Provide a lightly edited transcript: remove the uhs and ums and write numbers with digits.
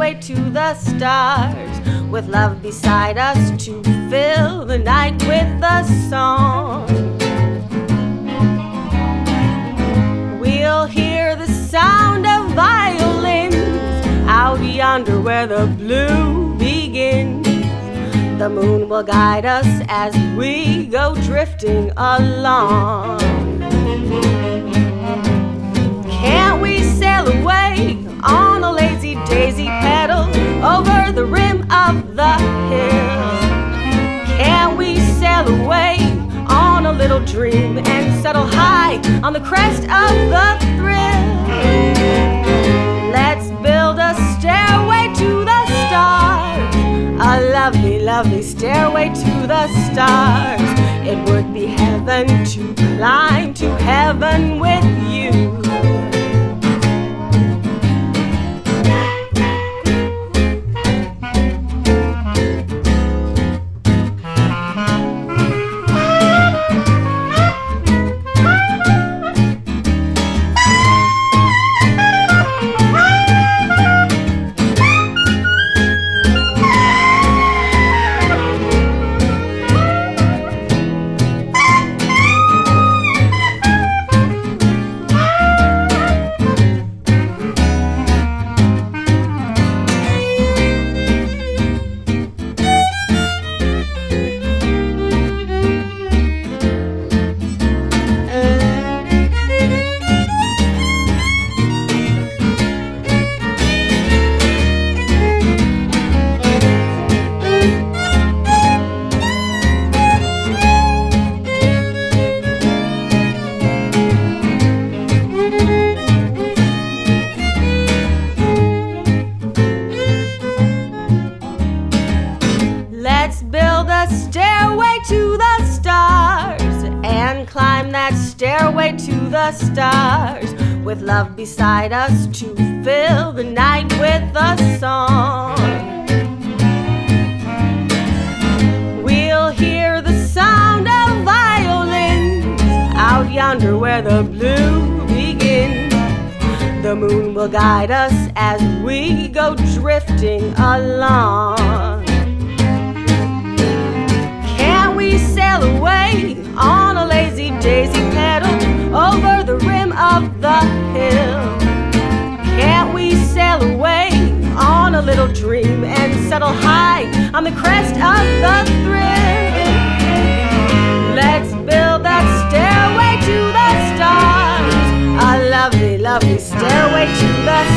stairway to the stars, with love beside us to fill the night with a song. We'll hear the sound of violins out yonder where the blue begins. The moon will guide us as we go drifting along. Can't we sail away on a lazy daisy pedal over the rim of the hill? Can't we sail away on a little dream and settle high on the crest of the thrill? Let's build a stairway to the stars, a lovely, lovely stairway to the stars. It would be heaven to climb to heaven with you. Let's build a stairway to the stars and climb that stairway to the stars, with love beside us to fill the night with a song. We'll hear the sound of violins out yonder where the blue begins. The moon will guide us as we go drifting along. Sail away on a lazy daisy pedal over the rim of the hill. Can't we sail away on a little dream and settle high on the crest of the thrill? Let's build that stairway to the stars, a lovely, lovely stairway to the